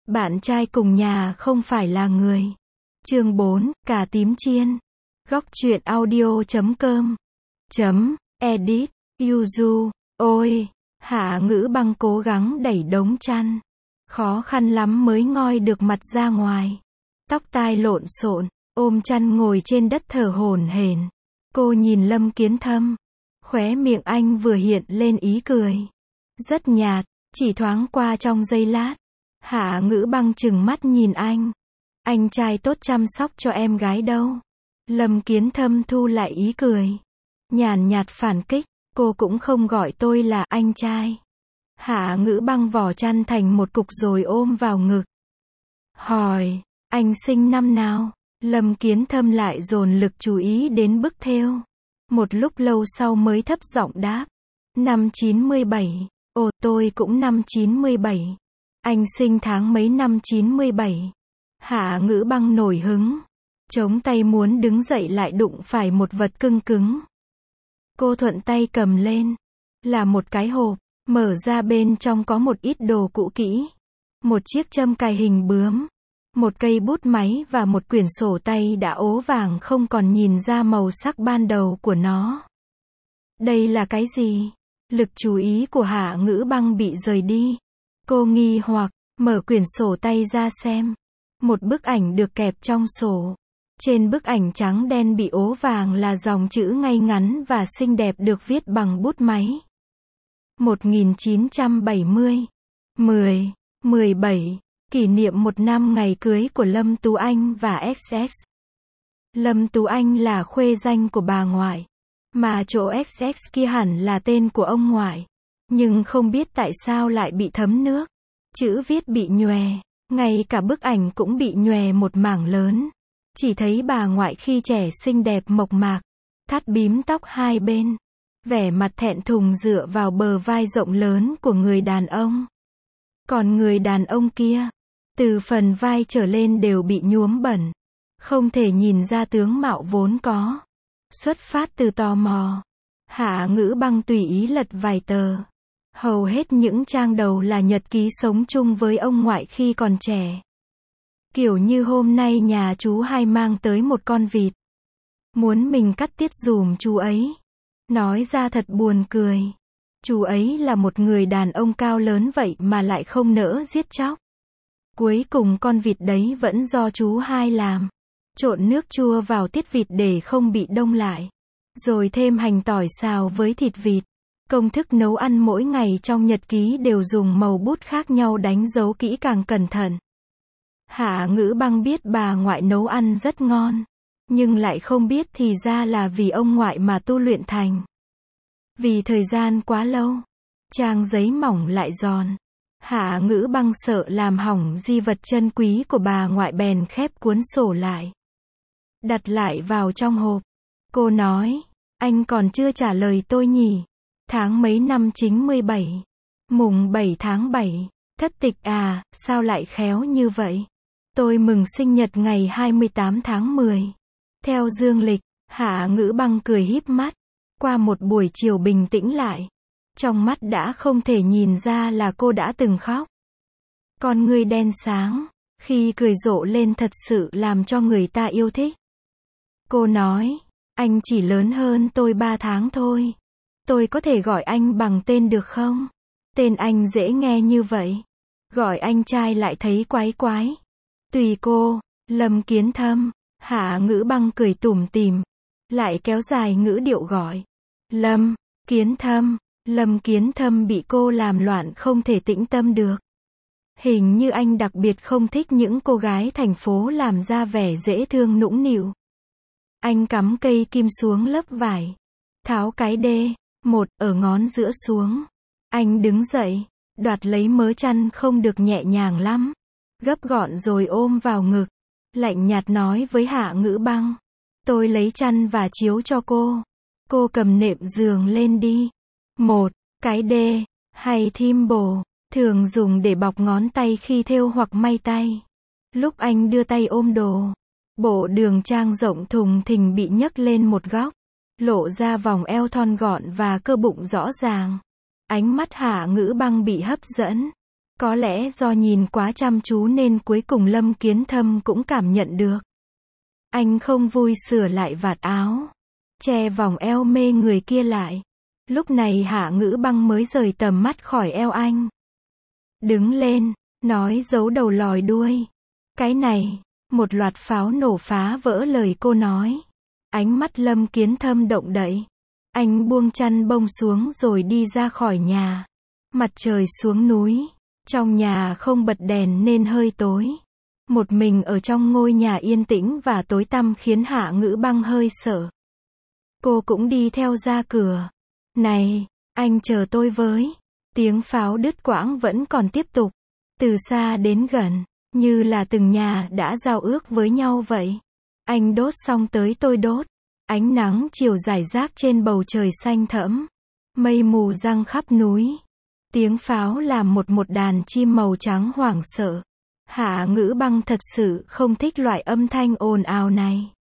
Bạn trai cùng nhà không phải là người. Chương 4, cà tím chiên. Góc truyện audio.com Edit, Yuzu. Ôi, Hạ Ngữ Băng cố gắng đẩy đống chăn. Khó khăn lắm mới ngoi được mặt ra ngoài. Tóc tai lộn xộn, ôm chăn ngồi trên đất thở hổn hển. Cô nhìn Lâm Kiến Thâm. Khóe miệng anh vừa hiện lên ý cười. Rất nhạt, chỉ thoáng qua trong giây lát. Hạ Ngữ Băng trừng mắt nhìn anh. Anh trai tốt chăm sóc cho em gái đâu. Lâm Kiến Thâm thu lại ý cười. Nhàn nhạt phản kích, cô cũng không gọi tôi là anh trai. Hạ Ngữ Băng vò chăn thành một cục rồi ôm vào ngực. Hỏi, anh sinh năm nào? Lâm Kiến Thâm lại dồn lực chú ý đến bức thêu. Một lúc lâu sau mới thấp giọng đáp. Năm 97. Ồ, tôi cũng năm 97. Anh sinh tháng mấy năm 97? Hạ Ngữ Băng nổi hứng. Chống tay muốn đứng dậy lại đụng phải một vật cứng cứng. Cô thuận tay cầm lên. Là một cái hộp. Mở ra bên trong có một ít đồ cũ kỹ. Một chiếc châm cài hình bướm. Một cây bút máy và một quyển sổ tay đã ố vàng không còn nhìn ra màu sắc ban đầu của nó. Đây là cái gì? Lực chú ý của Hạ Ngữ Băng bị rời đi. Cô nghi hoặc, mở quyển sổ tay ra xem. Một bức ảnh được kẹp trong sổ. Trên bức ảnh trắng đen bị ố vàng là dòng chữ ngay ngắn và xinh đẹp được viết bằng bút máy. 1970. 17. Kỷ niệm 1 năm ngày cưới của Lâm Tú Anh và XX. Lâm Tú Anh là khuê danh của bà ngoại. Mà chỗ XX kia hẳn là tên của ông ngoại. Nhưng không biết tại sao lại bị thấm nước. Chữ viết bị nhòe. Ngay cả bức ảnh cũng bị nhòe một mảng lớn. Chỉ thấy bà ngoại khi trẻ xinh đẹp mộc mạc. Thắt bím tóc hai bên. Vẻ mặt thẹn thùng dựa vào bờ vai rộng lớn của người đàn ông. Còn người đàn ông kia, từ phần vai trở lên đều bị nhuốm bẩn. Không thể nhìn ra tướng mạo vốn có. Xuất phát từ tò mò. Hạ Ngữ Băng tùy ý lật vài tờ. Hầu hết những trang đầu là nhật ký sống chung với ông ngoại khi còn trẻ. Kiểu như hôm nay nhà chú Hai mang tới một con vịt. Muốn mình cắt tiết dùm chú ấy. Nói ra thật buồn cười. Chú ấy là một người đàn ông cao lớn vậy mà lại không nỡ giết chóc. Cuối cùng con vịt đấy vẫn do chú Hai làm. Trộn nước chua vào tiết vịt để không bị đông lại. Rồi thêm hành tỏi xào với thịt vịt. Công thức nấu ăn mỗi ngày trong nhật ký đều dùng màu bút khác nhau đánh dấu kỹ càng cẩn thận. Hạ Ngữ Băng biết bà ngoại nấu ăn rất ngon. Nhưng lại không biết thì ra là vì ông ngoại mà tu luyện thành. Vì thời gian quá lâu. Trang giấy mỏng lại giòn. Hạ Ngữ Băng sợ làm hỏng di vật chân quý của bà ngoại bèn khép cuốn sổ lại. Đặt lại vào trong hộp. Cô nói, anh còn chưa trả lời tôi nhỉ. Tháng mấy năm 97. Mùng 7 tháng 7. Thất tịch à, sao lại khéo như vậy? Tôi mừng sinh nhật ngày 28 tháng 10. Theo dương lịch, Hạ Ngữ Băng cười híp mắt. Qua một buổi chiều bình tĩnh lại. Trong mắt đã không thể nhìn ra là cô đã từng khóc. Con ngươi đen sáng, khi cười rộ lên thật sự làm cho người ta yêu thích. Cô nói, anh chỉ lớn hơn tôi 3 tháng thôi. Tôi có thể gọi anh bằng tên được không? Tên anh dễ nghe như vậy. Gọi anh trai lại thấy quái quái. Tùy cô. Lâm Kiến Thâm. Hạ Ngữ Băng cười tủm tỉm. Lại kéo dài ngữ điệu gọi. Lâm Kiến Thâm. Lâm Kiến Thâm bị cô làm loạn không thể tĩnh tâm được. Hình như anh đặc biệt không thích những cô gái thành phố làm ra vẻ dễ thương nũng nịu. Anh cắm cây kim xuống lớp vải. Tháo cái D1 ở ngón giữa xuống. Anh đứng dậy. Đoạt lấy mớ chăn không được nhẹ nhàng lắm. Gấp gọn rồi ôm vào ngực. Lạnh nhạt nói với Hạ Ngữ Băng. Tôi lấy chăn và chiếu cho cô. Cô cầm nệm giường lên đi. Một cái hay thimble, thường dùng để bọc ngón tay khi thêu hoặc may tay. Lúc anh đưa tay ôm đồ, bộ đường trang rộng thùng thình bị nhấc lên một góc, lộ ra vòng eo thon gọn và cơ bụng rõ ràng. Ánh mắt Hạ Ngữ Băng bị hấp dẫn. Có lẽ do nhìn quá chăm chú nên cuối cùng Lâm Kiến Thâm cũng cảm nhận được. Anh không vui sửa lại vạt áo, che vòng eo mê người kia lại. Lúc này Hạ Ngữ Băng mới rời tầm mắt khỏi eo anh. Đứng lên, nói giấu đầu lòi đuôi. Cái này, một loạt pháo nổ phá vỡ lời cô nói. Ánh mắt Lâm Kiến Thâm động đậy. Anh buông chăn bông xuống rồi đi ra khỏi nhà. Mặt trời xuống núi. Trong nhà không bật đèn nên hơi tối. Một mình ở trong ngôi nhà yên tĩnh và tối tăm khiến Hạ Ngữ Băng hơi sợ. Cô cũng đi theo ra cửa. Này, anh chờ tôi với. Tiếng pháo đứt quãng vẫn còn tiếp tục. Từ xa đến gần, như là từng nhà đã giao ước với nhau vậy. Anh đốt xong tới tôi đốt. Ánh nắng chiều rải rác trên bầu trời xanh thẫm. Mây mù giăng khắp núi. Tiếng pháo làm một đàn chim màu trắng hoảng sợ. Hạ Ngữ Băng thật sự không thích loại âm thanh ồn ào này.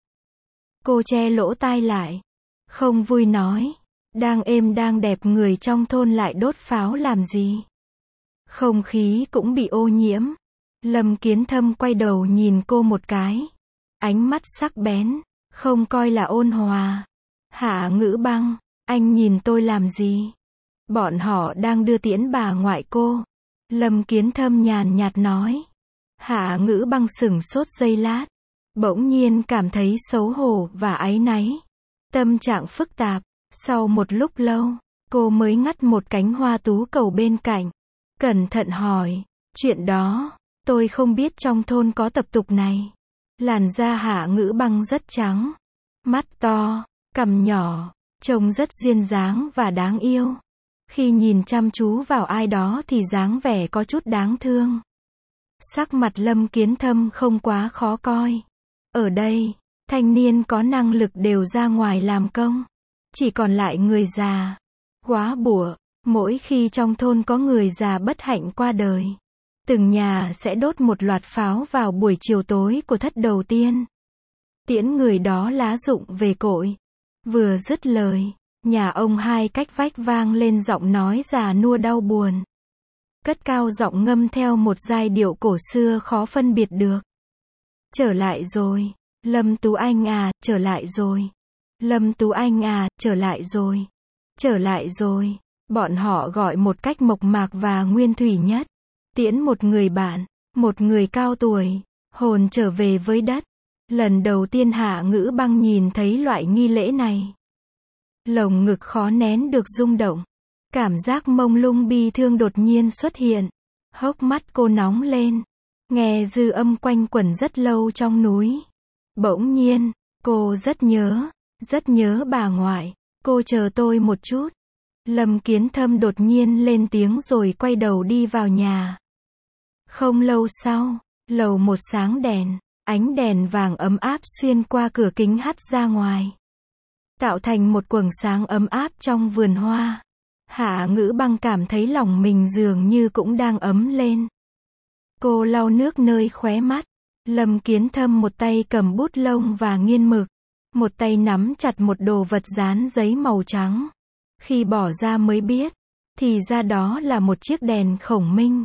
Cô che lỗ tai lại. Không vui nói. Đang êm đang đẹp người trong thôn lại đốt pháo làm gì? Không khí cũng bị ô nhiễm. Lâm Kiến Thâm quay đầu nhìn cô một cái. Ánh mắt sắc bén, không coi là ôn hòa. Hạ Ngữ Băng, anh nhìn tôi làm gì? Bọn họ đang đưa tiễn bà ngoại cô. Lâm Kiến Thâm nhàn nhạt nói. Hạ Ngữ Băng sửng sốt giây lát. Bỗng nhiên cảm thấy xấu hổ và áy náy. Tâm trạng phức tạp. Sau một lúc lâu, cô mới ngắt một cánh hoa tú cầu bên cạnh. Cẩn thận hỏi. Chuyện đó, tôi không biết trong thôn có tập tục này. Làn da Hạ Ngữ Băng rất trắng. Mắt to, cằm nhỏ, trông rất duyên dáng và đáng yêu. Khi nhìn chăm chú vào ai đó thì dáng vẻ có chút đáng thương. Sắc mặt Lâm Kiến Thâm không quá khó coi. Ở đây, thanh niên có năng lực đều ra ngoài làm công. Chỉ còn lại người già. Quá bủa, mỗi khi trong thôn có người già bất hạnh qua đời, từng nhà sẽ đốt một loạt pháo vào buổi chiều tối của thất đầu tiên. Tiễn người đó lá rụng về cội. Vừa dứt lời, nhà ông hai cách vách vang lên giọng nói già nua đau buồn. Cất cao giọng ngâm theo một giai điệu cổ xưa khó phân biệt được. Trở lại rồi, Lâm Tú Anh à, trở lại rồi. Lâm Tú Anh à, trở lại rồi. Trở lại rồi. Bọn họ gọi một cách mộc mạc và nguyên thủy nhất. Tiễn một người bạn, một người cao tuổi, hồn trở về với đất. Lần đầu tiên Hạ Ngữ Băng nhìn thấy loại nghi lễ này. Lồng ngực khó nén được rung động. Cảm giác mông lung bi thương đột nhiên xuất hiện. Hốc mắt cô nóng lên. Nghe dư âm quanh quẩn rất lâu trong núi. Bỗng nhiên, cô rất nhớ bà ngoại. Cô chờ tôi một chút. Lâm Kiến Thâm đột nhiên lên tiếng rồi quay đầu đi vào nhà. Không lâu sau, lầu một sáng đèn. Ánh đèn vàng ấm áp xuyên qua cửa kính hắt ra ngoài. Tạo thành một quầng sáng ấm áp trong vườn hoa. Hạ Ngữ Băng cảm thấy lòng mình dường như cũng đang ấm lên. Cô lau nước nơi khóe mắt. Lâm Kiến Thâm một tay cầm bút lông và nghiên mực. Một tay nắm chặt một đồ vật dán giấy màu trắng. Khi bỏ ra mới biết, thì ra đó là một chiếc đèn khổng minh.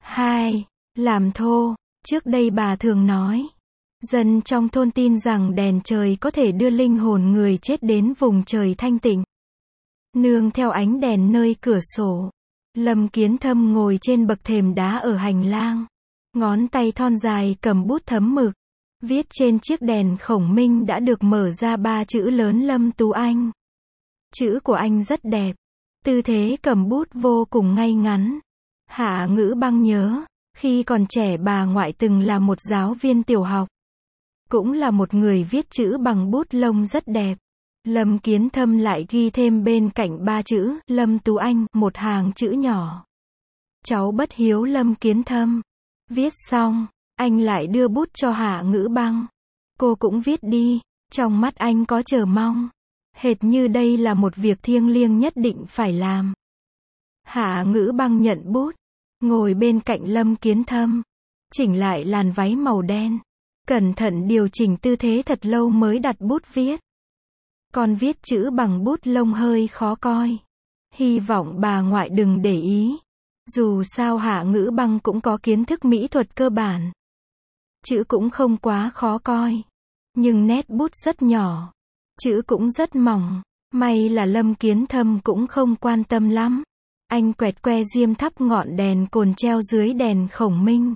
Làm thô. Trước đây bà thường nói. Dân trong thôn tin rằng đèn trời có thể đưa linh hồn người chết đến vùng trời thanh tịnh. Nương theo ánh đèn nơi cửa sổ, Lâm Kiến Thâm ngồi trên bậc thềm đá ở hành lang. Ngón tay thon dài cầm bút thấm mực. Viết trên chiếc đèn khổng minh đã được mở ra 3 chữ lớn Lâm Tú Anh. Chữ của anh rất đẹp. Tư thế cầm bút vô cùng ngay ngắn. Hạ Ngữ Băng nhớ, khi còn trẻ bà ngoại từng là một giáo viên tiểu học. Cũng là một người viết chữ bằng bút lông rất đẹp. Lâm Kiến Thâm lại ghi thêm bên cạnh 3 chữ Lâm Tú Anh, một hàng chữ nhỏ. Cháu bất hiếu Lâm Kiến Thâm. Viết xong, anh lại đưa bút cho Hạ Ngữ Băng. Cô cũng viết đi. Trong mắt anh có chờ mong. Hệt như đây là một việc thiêng liêng nhất định phải làm. Hạ Ngữ Băng nhận bút. Ngồi bên cạnh Lâm Kiến Thâm. Chỉnh lại làn váy màu đen. Cẩn thận điều chỉnh tư thế thật lâu mới đặt bút viết. Con viết chữ bằng bút lông hơi khó coi. Hy vọng bà ngoại đừng để ý. Dù sao Hạ Ngữ Băng cũng có kiến thức mỹ thuật cơ bản. Chữ cũng không quá khó coi. Nhưng nét bút rất nhỏ. Chữ cũng rất mỏng. May là Lâm Kiến Thâm cũng không quan tâm lắm. Anh quẹt que diêm thắp ngọn đèn cồn treo dưới đèn khổng minh.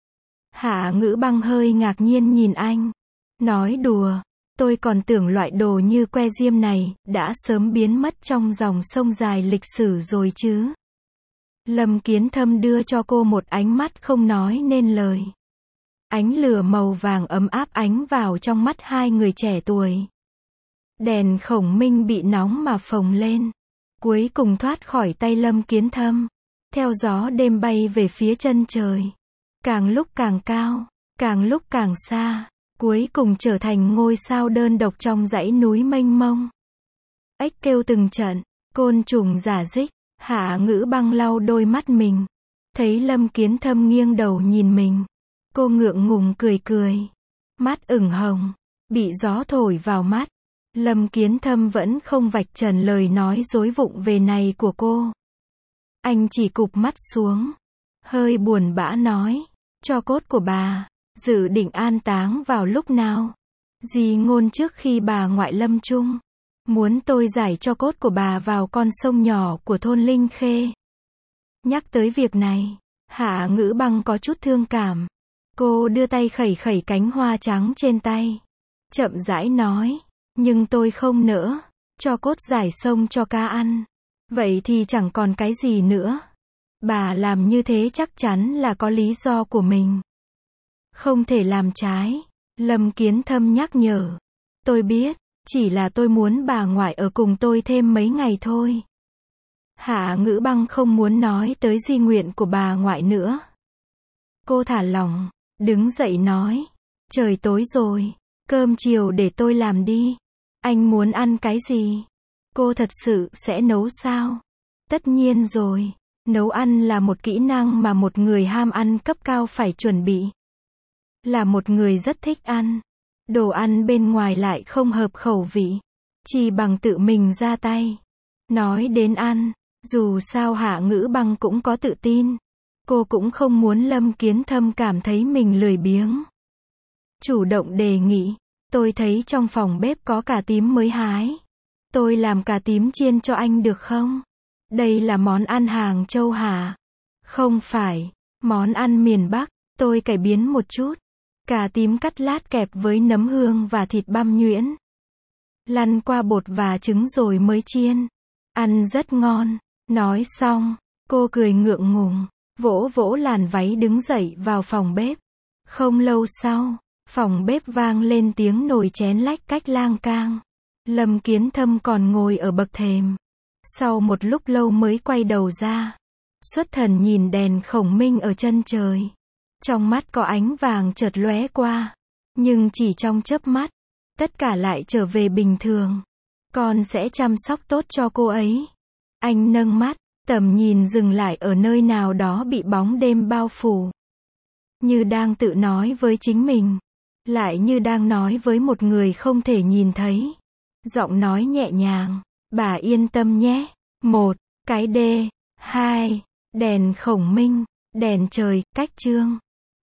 Hạ Ngữ Băng hơi ngạc nhiên nhìn anh. Nói đùa, tôi còn tưởng loại đồ như que diêm này đã sớm biến mất trong dòng sông dài lịch sử rồi chứ. Lâm Kiến Thâm đưa cho cô một ánh mắt không nói nên lời. Ánh lửa màu vàng ấm áp ánh vào trong mắt hai người trẻ tuổi. Đèn khổng minh bị nóng mà phồng lên. Cuối cùng thoát khỏi tay Lâm Kiến Thâm. Theo gió đêm bay về phía chân trời. Càng lúc càng cao, càng lúc càng xa. Cuối cùng trở thành ngôi sao đơn độc trong dãy núi mênh mông. Ếch kêu từng trận, côn trùng rả rích. Hạ Ngữ Băng lau đôi mắt mình. Thấy Lâm Kiến Thâm nghiêng đầu nhìn mình. Cô ngượng ngùng cười cười. Mắt ửng hồng, bị gió thổi vào mắt. Lâm Kiến Thâm vẫn không vạch trần lời nói dối vụng về này của cô. Anh chỉ cụp mắt xuống. Hơi buồn bã nói. Tro cốt của bà, dự định an táng vào lúc nào? Dì ngôn trước khi bà ngoại lâm chung. Muốn tôi giải tro cốt của bà vào con sông nhỏ của thôn Linh Khê. Nhắc tới việc này, Hạ Ngữ Băng có chút thương cảm. Cô đưa tay khẩy khẩy cánh hoa trắng trên tay. Chậm rãi nói. Nhưng tôi không nỡ. Tro cốt giải sông cho cá ăn. Vậy thì chẳng còn cái gì nữa. Bà làm như thế chắc chắn là có lý do của mình. Không thể làm trái. Lâm Kiến Thâm nhắc nhở. Tôi biết, chỉ là tôi muốn bà ngoại ở cùng tôi thêm mấy ngày thôi. Hạ Ngữ Băng không muốn nói tới di nguyện của bà ngoại nữa. Cô thả lỏng, đứng dậy nói. Trời tối rồi, cơm chiều để tôi làm đi. Anh muốn ăn cái gì? Cô thật sự sẽ nấu sao? Tất nhiên rồi. Nấu ăn là một kỹ năng mà một người ham ăn cấp cao phải chuẩn bị. Là một người rất thích ăn. Đồ ăn bên ngoài lại không hợp khẩu vị. Chỉ bằng tự mình ra tay. Nói đến ăn, dù sao Hạ Ngữ Băng cũng có tự tin. Cô cũng không muốn Lâm Kiến Thâm cảm thấy mình lười biếng. Chủ động đề nghị. Tôi thấy trong phòng bếp có cà tím mới hái. Tôi làm cà tím chiên cho anh được không? Đây là món ăn Hàng Châu hả? Không phải, món ăn miền Bắc, tôi cải biến một chút. Cà tím cắt lát kẹp với nấm hương và thịt băm nhuyễn. Lăn qua bột và trứng rồi mới chiên. Ăn rất ngon. Nói xong, cô cười ngượng ngùng, vỗ vỗ làn váy đứng dậy vào phòng bếp. Không lâu sau, phòng bếp vang lên tiếng nồi chén lách cách lang cang. Lâm Kiến Thâm còn ngồi ở bậc thềm. Sau một lúc lâu mới quay đầu ra. Xuất thần nhìn đèn khổng minh ở chân trời. Trong mắt có ánh vàng chợt lóe qua. Nhưng chỉ trong chớp mắt, tất cả lại trở về bình thường. Con sẽ chăm sóc tốt cho cô ấy. Anh nâng mắt, tầm nhìn dừng lại ở nơi nào đó bị bóng đêm bao phủ. Như đang tự nói với chính mình. Lại như đang nói với một người không thể nhìn thấy. Giọng nói nhẹ nhàng. Bà yên tâm nhé. 1. Cái đê. 2. Đèn khổng minh. Đèn trời, cách chương.